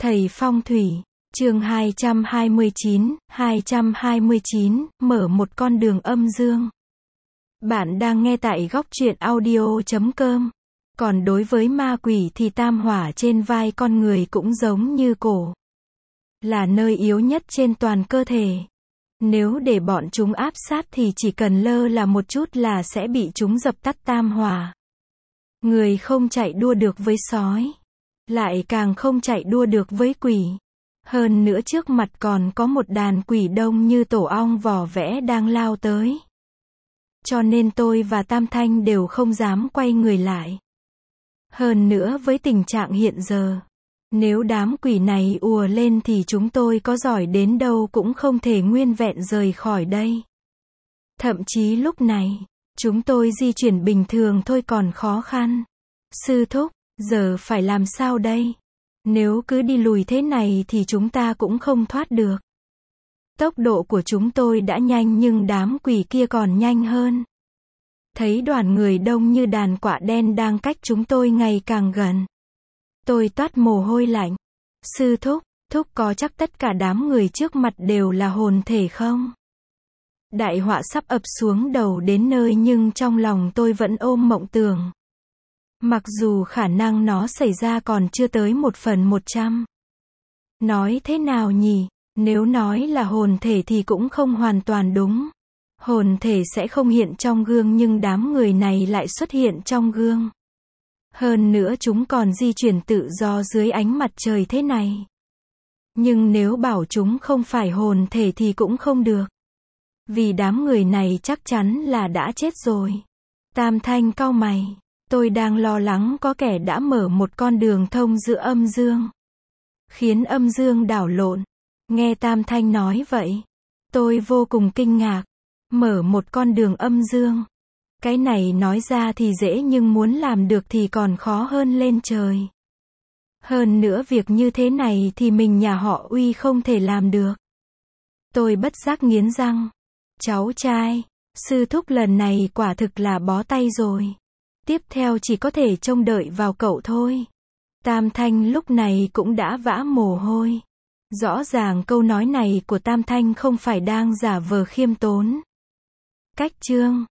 Thầy phong thủy, chương 229, mở một con đường âm dương. Bạn đang nghe tại góc truyện audio.com. Còn đối với ma quỷ thì tam hỏa trên vai con người cũng giống như cổ, là nơi yếu nhất trên toàn cơ thể. Nếu để bọn chúng áp sát thì chỉ cần lơ là một chút là sẽ bị chúng dập tắt tam hỏa. Người không chạy đua được với sói, lại càng không chạy đua được với quỷ. Hơn nữa trước mặt còn có một đàn quỷ đông như tổ ong vỏ vẽ đang lao tới. Cho nên tôi và Tam Thanh đều không dám quay người lại. Hơn nữa với tình trạng hiện giờ, nếu đám quỷ này ùa lên thì chúng tôi có giỏi đến đâu cũng không thể nguyên vẹn rời khỏi đây. Thậm chí lúc này, chúng tôi di chuyển bình thường thôi còn khó khăn. Sư thúc, giờ phải làm sao đây? Nếu cứ đi lùi thế này thì chúng ta cũng không thoát được. Tốc độ của chúng tôi đã nhanh nhưng đám quỷ kia còn nhanh hơn. Thấy đoàn người đông như đàn quạ đen đang cách chúng tôi ngày càng gần. Tôi toát mồ hôi lạnh. Sư thúc, thúc có chắc tất cả đám người trước mặt đều là hồn thể không? Đại họa sắp ập xuống đầu đến nơi nhưng trong lòng tôi vẫn ôm mộng tưởng. Mặc dù khả năng nó xảy ra còn chưa tới 1/100. Nói thế nào nhỉ? Nếu nói là hồn thể thì cũng không hoàn toàn đúng. Hồn thể sẽ không hiện trong gương nhưng đám người này lại xuất hiện trong gương. Hơn nữa chúng còn di chuyển tự do dưới ánh mặt trời thế này. Nhưng nếu bảo chúng không phải hồn thể thì cũng không được. Vì đám người này chắc chắn là đã chết rồi. Tam Thanh cau mày. Tôi đang lo lắng có kẻ đã mở một con đường thông giữa âm dương, khiến âm dương đảo lộn. Nghe Tam Thanh nói vậy, tôi vô cùng kinh ngạc. Mở một con đường âm dương. Cái này nói ra thì dễ nhưng muốn làm được thì còn khó hơn lên trời. Hơn nữa việc như thế này thì mình nhà họ Uy không thể làm được. Tôi bất giác nghiến răng. Cháu trai, sư thúc lần này quả thực là bó tay rồi. Tiếp theo chỉ có thể trông đợi vào cậu thôi. Tam Thanh lúc này cũng đã vã mồ hôi. Rõ ràng câu nói này của Tam Thanh không phải đang giả vờ khiêm tốn. Cách chương